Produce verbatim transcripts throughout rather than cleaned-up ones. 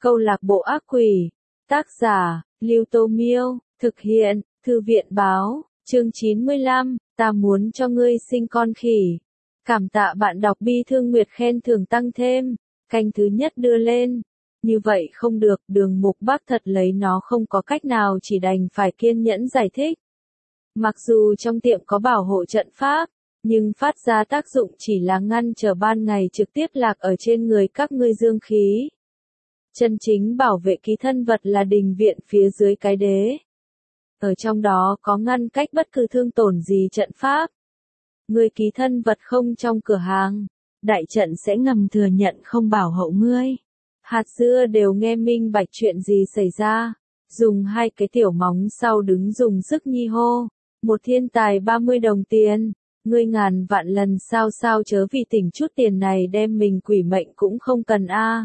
Câu lạc bộ ác quỷ. Tác giả, Lưu Tô Miêu. Thực hiện, Thư viện báo. Chương chín mươi lăm, ta muốn cho ngươi sinh con khỉ. Cảm tạ bạn đọc Bi Thương Nguyệt khen thưởng tăng thêm. Canh thứ nhất đưa lên. Như vậy không được, Đường Mục Bắc thật lấy nó không có cách nào, chỉ đành phải kiên nhẫn giải thích. Mặc dù trong tiệm có bảo hộ trận pháp, nhưng phát ra tác dụng chỉ là ngăn trở ban ngày trực tiếp lạc ở trên người các ngươi dương khí. Chân chính bảo vệ ký thân vật là đình viện phía dưới cái đế. Ở trong đó có ngăn cách bất cứ thương tổn gì trận pháp. Ngươi ký thân vật không trong cửa hàng, đại trận sẽ ngầm thừa nhận không bảo hộ ngươi. Hạt dưa đều nghe minh bạch chuyện gì xảy ra, dùng hai cái tiểu móng sau đứng dùng sức nhi hô. Một thiên tài ba mươi đồng tiền, ngươi ngàn vạn lần sao sao chớ vì tỉnh chút tiền này đem mình quỷ mệnh cũng không cần a.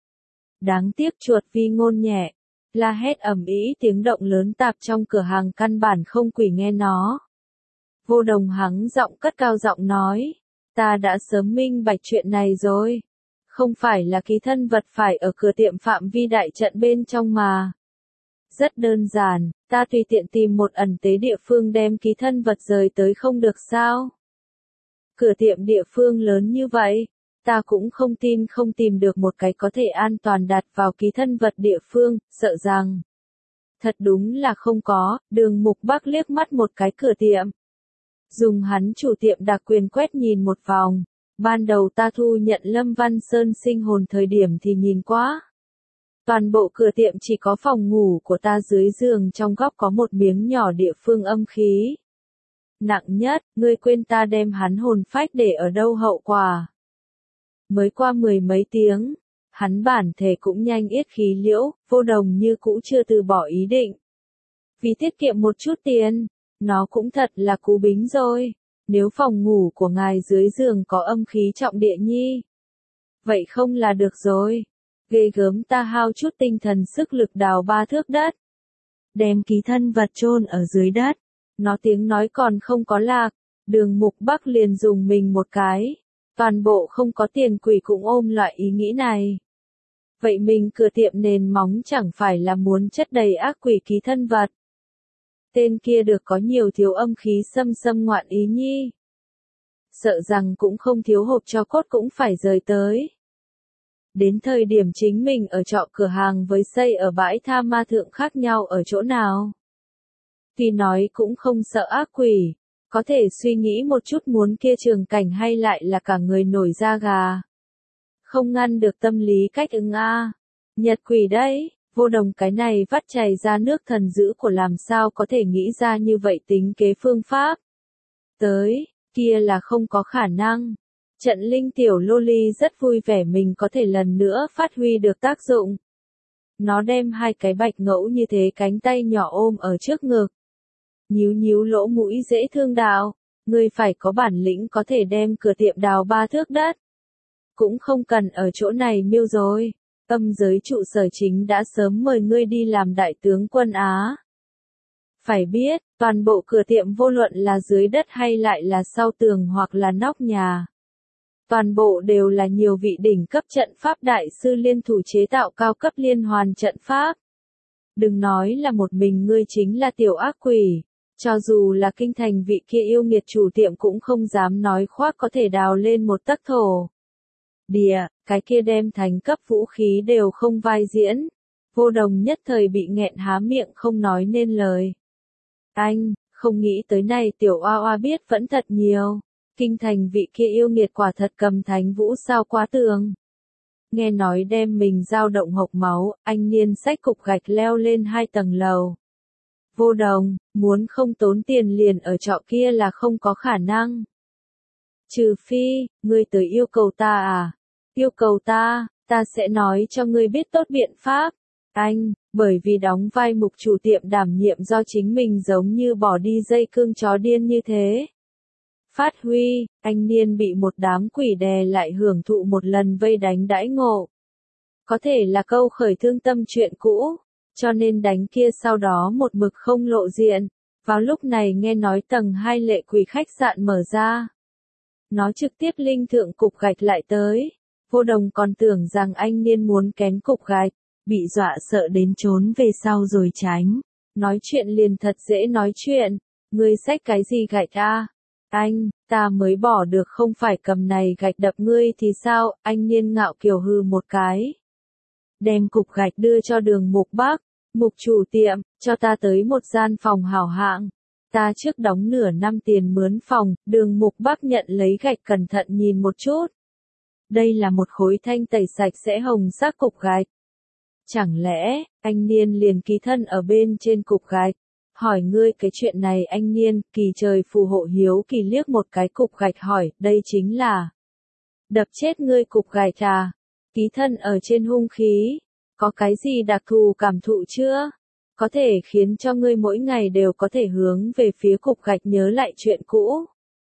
Đáng tiếc chuột vi ngôn nhẹ, la hét ầm ĩ tiếng động lớn tạp trong cửa hàng căn bản không quỷ nghe nó. Vô Đồng hắng giọng cất cao giọng nói, ta đã sớm minh bạch chuyện này rồi. Không phải là ký thân vật phải ở cửa tiệm phạm vi đại trận bên trong mà. Rất đơn giản, ta tùy tiện tìm một ẩn tế địa phương đem ký thân vật rời tới không được sao? Cửa tiệm địa phương lớn như vậy, ta cũng không tin không tìm được một cái có thể an toàn đặt vào ký thân vật địa phương, sợ rằng. Thật đúng là không có, Đường Mục Bắc liếc mắt một cái cửa tiệm. Dùng hắn chủ tiệm đặc quyền quét nhìn một vòng, ban đầu ta thu nhận Lâm Văn Sơn sinh hồn thời điểm thì nhìn quá. Toàn bộ cửa tiệm chỉ có phòng ngủ của ta dưới giường trong góc có một miếng nhỏ địa phương âm khí. Nặng nhất, ngươi quên ta đem hắn hồn phách để ở đâu hậu quả. Mới qua mười mấy tiếng, hắn bản thể cũng nhanh yết khí liễu, Vô Đồng như cũ chưa từ bỏ ý định. Vì tiết kiệm một chút tiền, nó cũng thật là cú bính rồi, nếu phòng ngủ của ngài dưới giường có âm khí trọng địa nhi. Vậy không là được rồi. Ghê gớm, ta hao chút tinh thần sức lực đào ba thước đất. Đem ký thân vật chôn ở dưới đất. Nó tiếng nói còn không có lạc, Đường Mục Bắc liền dùng mình một cái. Toàn bộ không có tiền quỷ cũng ôm loại ý nghĩ này. Vậy mình cửa tiệm nền móng chẳng phải là muốn chất đầy ác quỷ ký thân vật. Tên kia được có nhiều thiếu âm khí xâm xâm ngoạn ý nhi. Sợ rằng cũng không thiếu hộp cho cốt cũng phải rời tới. Đến thời điểm chính mình ở trọ cửa hàng với xây ở bãi tha ma thượng khác nhau ở chỗ nào. Tuy nói cũng không sợ ác quỷ, có thể suy nghĩ một chút muốn kia trường cảnh hay lại là cả người nổi da gà. Không ngăn được tâm lý cách ứng a. Nhật quỷ đấy, Vô Đồng cái này vắt chảy ra nước thần dữ của làm sao có thể nghĩ ra như vậy tính kế phương pháp. Tới, kia là không có khả năng. Trận linh tiểu lô ly rất vui vẻ mình có thể lần nữa phát huy được tác dụng. Nó đem hai cái bạch ngẫu như thế cánh tay nhỏ ôm ở trước ngực. Nhíu nhíu lỗ mũi dễ thương đạo, ngươi phải có bản lĩnh có thể đem cửa tiệm đào ba thước đất. Cũng không cần ở chỗ này miêu rồi, âm giới trụ sở chính đã sớm mời ngươi đi làm đại tướng quân Á. Phải biết, toàn bộ cửa tiệm vô luận là dưới đất hay lại là sau tường hoặc là nóc nhà. Toàn bộ đều là nhiều vị đỉnh cấp trận pháp đại sư liên thủ chế tạo cao cấp liên hoàn trận pháp. Đừng nói là một mình ngươi chính là tiểu ác quỷ, cho dù là kinh thành vị kia yêu nghiệt chủ tiệm cũng không dám nói khoác có thể đào lên một tấc thổ. Địa, cái kia đem thành cấp vũ khí đều không vai diễn. Vô Đồng nhất thời bị nghẹn há miệng không nói nên lời. Anh, không nghĩ tới này tiểu oa oa biết vẫn thật nhiều. Kinh thành vị kia yêu nghiệt quả thật cầm thánh vũ sao quá tường. Nghe nói đem mình dao động hộc máu, anh niên xách cục gạch leo lên hai tầng lầu. Vô Đồng, muốn không tốn tiền liền ở trọ kia là không có khả năng. Trừ phi, ngươi tới yêu cầu ta à? Yêu cầu ta, ta sẽ nói cho ngươi biết tốt biện pháp. Anh, bởi vì đóng vai mục chủ tiệm đảm nhiệm do chính mình giống như bỏ đi dây cương chó điên như thế. Phát huy, anh niên bị một đám quỷ đè lại hưởng thụ một lần vây đánh đãi ngộ. Có thể là câu khởi thương tâm chuyện cũ, cho nên đánh kia sau đó một mực không lộ diện. Vào lúc này nghe nói tầng hai lệ quỷ khách sạn mở ra. Nó trực tiếp linh thượng cục gạch lại tới. Vô Đồng còn tưởng rằng anh niên muốn kén cục gạch, bị dọa sợ đến trốn về sau rồi tránh. Nói chuyện liền thật dễ nói chuyện, ngươi xách cái gì gạch a? Anh, ta mới bỏ được không phải cầm này gạch đập ngươi thì sao? Anh Niên ngạo kiều hừ một cái. Đem cục gạch đưa cho Đường Mục Bắc. Mục chủ tiệm, cho ta tới một gian phòng hảo hạng. Ta trước đóng nửa năm tiền mướn phòng. Đường Mục Bắc nhận lấy gạch cẩn thận nhìn một chút. Đây là một khối thanh tẩy sạch sẽ hồng sắc cục gạch. Chẳng lẽ, anh Niên liền ký thân ở bên trên cục gạch. Hỏi ngươi cái chuyện này anh Niên, kỳ trời phù hộ hiếu kỳ liếc một cái cục gạch hỏi, đây chính là đập chết ngươi cục gạch à? Ký thân ở trên hung khí, có cái gì đặc thù cảm thụ chưa? Có thể khiến cho ngươi mỗi ngày đều có thể hướng về phía cục gạch nhớ lại chuyện cũ.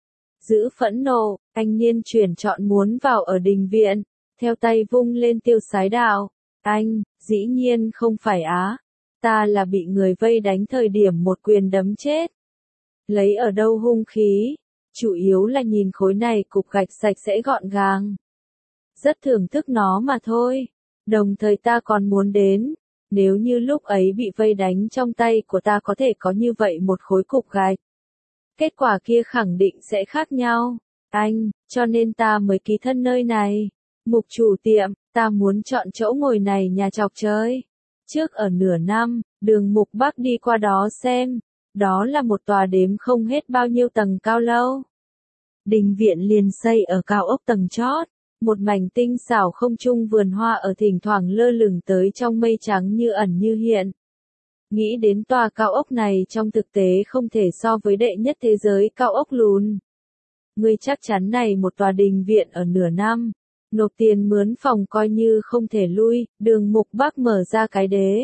Giữ phẫn nộ, anh Niên chuyển chọn muốn vào ở đình viện, theo tay vung lên tiêu sái đạo. Anh, dĩ nhiên không phải á. Ta là bị người vây đánh thời điểm một quyền đấm chết. Lấy ở đâu hung khí? Chủ yếu là nhìn khối này cục gạch sạch sẽ gọn gàng. Rất thưởng thức nó mà thôi. Đồng thời ta còn muốn đến. Nếu như lúc ấy bị vây đánh trong tay của ta có thể có như vậy một khối cục gạch. Kết quả kia khẳng định sẽ khác nhau. Anh, cho nên ta mới ký thân nơi này. Mục chủ tiệm, ta muốn chọn chỗ ngồi này nhà chọc chơi. Trước ở nửa năm, Đường Mục Bắc đi qua đó xem. Đó là một tòa đếm không hết bao nhiêu tầng cao lâu. Đình viện liền xây ở cao ốc tầng chót. Một mảnh tinh xảo không trung vườn hoa ở thỉnh thoảng lơ lửng tới trong mây trắng như ẩn như hiện. Nghĩ đến tòa cao ốc này trong thực tế không thể so với đệ nhất thế giới cao ốc lùn. Ngươi chắc chắn này một tòa đình viện ở nửa năm. Nộp tiền mướn phòng coi như không thể lui, Đường Mục Bắc mở ra cái đế.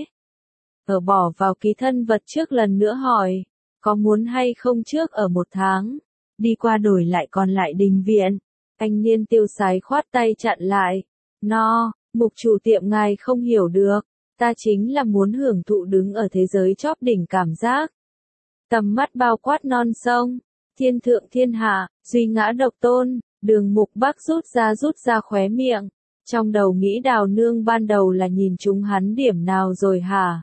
Ở bỏ vào ký thân vật trước lần nữa hỏi, có muốn hay không trước ở một tháng, đi qua đổi lại còn lại đình viện. Anh Niên tiêu sái khoát tay chặn lại. No, mục chủ tiệm ngài không hiểu được, ta chính là muốn hưởng thụ đứng ở thế giới chóp đỉnh cảm giác. Tầm mắt bao quát non sông, thiên thượng thiên hạ, duy ngã độc tôn. Đường Mục Bắc rút ra rút ra khóe miệng. Trong đầu nghĩ Đào Nương ban đầu là nhìn chúng hắn điểm nào rồi hả?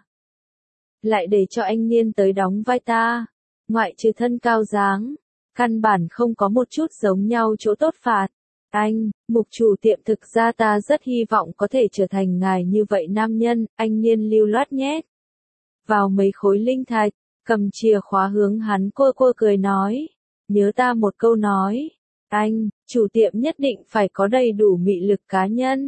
Lại để cho anh Niên tới đóng vai ta. Ngoại trừ thân cao dáng. Căn bản không có một chút giống nhau chỗ tốt phạt. Anh, mục chủ tiệm thực ra ta rất hy vọng có thể trở thành ngài như vậy nam nhân. Anh Niên lưu loát nhét vào mấy khối linh thạch. Cầm chìa khóa hướng hắn cô cô cười nói. Nhớ ta một câu nói. Anh, chủ tiệm nhất định phải có đầy đủ mị lực cá nhân.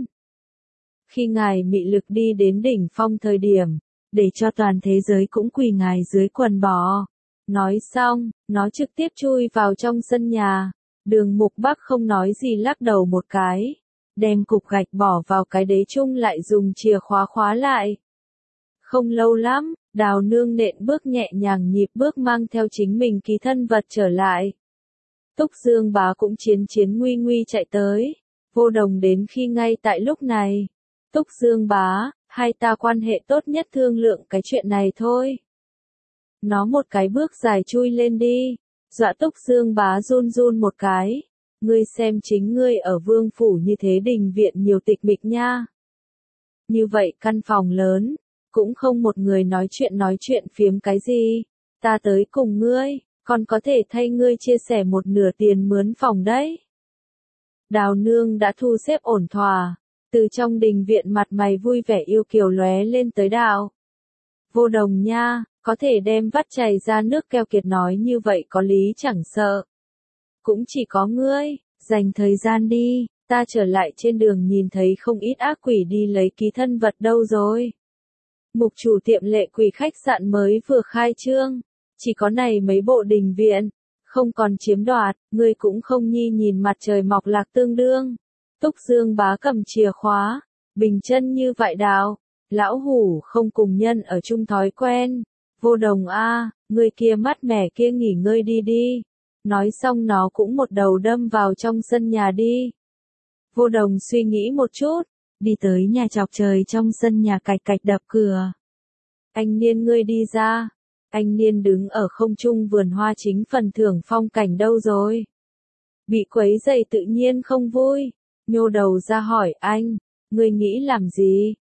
Khi ngài mị lực đi đến đỉnh phong thời điểm, để cho toàn thế giới cũng quỳ ngài dưới quần bò. Nói xong, nó trực tiếp chui vào trong sân nhà. Đường Mục Bắc không nói gì lắc đầu một cái. Đem cục gạch bỏ vào cái đế chung lại dùng chìa khóa khóa lại. Không lâu lắm, Đào Nương nện bước nhẹ nhàng nhịp bước mang theo chính mình ký thân vật trở lại. Túc Dương Bá cũng chiến chiến nguy nguy chạy tới. Vô Đồng đến khi ngay tại lúc này. Túc Dương Bá, hai ta quan hệ tốt nhất thương lượng cái chuyện này thôi. Nó một cái bước dài chui lên đi. Dọa Túc Dương Bá run run một cái. Ngươi xem chính ngươi ở vương phủ như thế đình viện nhiều tịch mịch nha. Như vậy căn phòng lớn. Cũng không một người nói chuyện nói chuyện phiếm cái gì. Ta tới cùng ngươi. Còn có thể thay ngươi chia sẻ một nửa tiền mướn phòng đấy. Đào Nương đã thu xếp ổn thỏa. Từ trong đình viện mặt mày vui vẻ yêu kiều lóe lên tới Đào. Vô Đồng nha, có thể đem vắt chảy ra nước keo kiệt nói như vậy có lý chẳng sợ. Cũng chỉ có ngươi, dành thời gian đi, ta trở lại trên đường nhìn thấy không ít ác quỷ đi lấy ký thân vật đâu rồi. Mục chủ tiệm Lệ Quỷ khách sạn mới vừa khai trương. Chỉ có này mấy bộ đình viện, không còn chiếm đoạt, ngươi cũng không nhi nhìn mặt trời mọc lạc tương đương. Túc Dương Bá cầm chìa khóa, bình chân như vậy Đào, lão hủ không cùng nhân ở chung thói quen. Vô Đồng a, ngươi kia mát mẻ kia nghỉ ngơi đi đi. Nói xong nó cũng một đầu đâm vào trong sân nhà đi. Vô Đồng suy nghĩ một chút, đi tới nhà chọc trời trong sân nhà cạch cạch đập cửa. Anh Niên ngươi đi ra. Anh Niên đứng ở không trung vườn hoa chính phần thưởng phong cảnh đâu rồi. Bị quấy rầy tự nhiên không vui. Nhô đầu ra hỏi anh, ngươi nghĩ làm gì?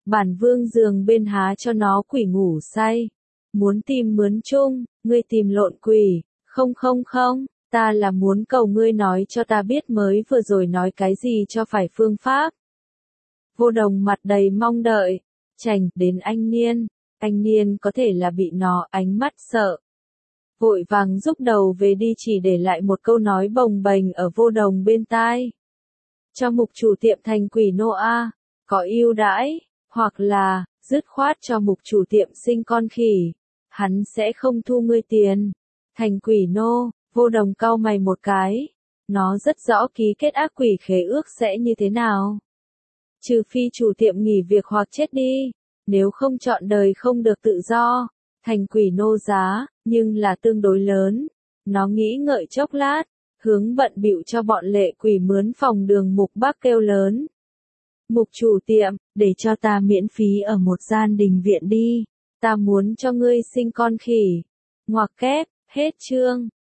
Bản vương giường bên há cho nó quỷ ngủ say. Muốn tìm mướn chung, ngươi tìm lộn quỷ, không không không, ta là muốn cầu ngươi nói cho ta biết mới vừa rồi nói cái gì cho phải phương pháp. Vô Đồng mặt đầy mong đợi, chành đến anh Niên, anh Niên có thể là bị nó ánh mắt sợ. Vội vàng rúc đầu về đi chỉ để lại một câu nói bồng bềnh ở Vô Đồng bên tai. Cho mục chủ tiệm thành quỷ nô a, có ưu đãi, hoặc là, dứt khoát cho mục chủ tiệm sinh con khỉ, hắn sẽ không thu ngươi tiền. Thành quỷ nô, Vô Đồng cau mày một cái, nó rất rõ ký kết ác quỷ khế ước sẽ như thế nào. Trừ phi chủ tiệm nghỉ việc hoặc chết đi, nếu không trọn đời không được tự do. Thành quỷ nô giá, nhưng là tương đối lớn. Nó nghĩ ngợi chốc lát, hướng bận bịu cho bọn lệ quỷ mướn phòng đường Mục Bắc kêu lớn. Mục chủ tiệm, để cho ta miễn phí ở một gian đình viện đi. Ta muốn cho ngươi sinh con khỉ. Ngoặc kép, hết chương.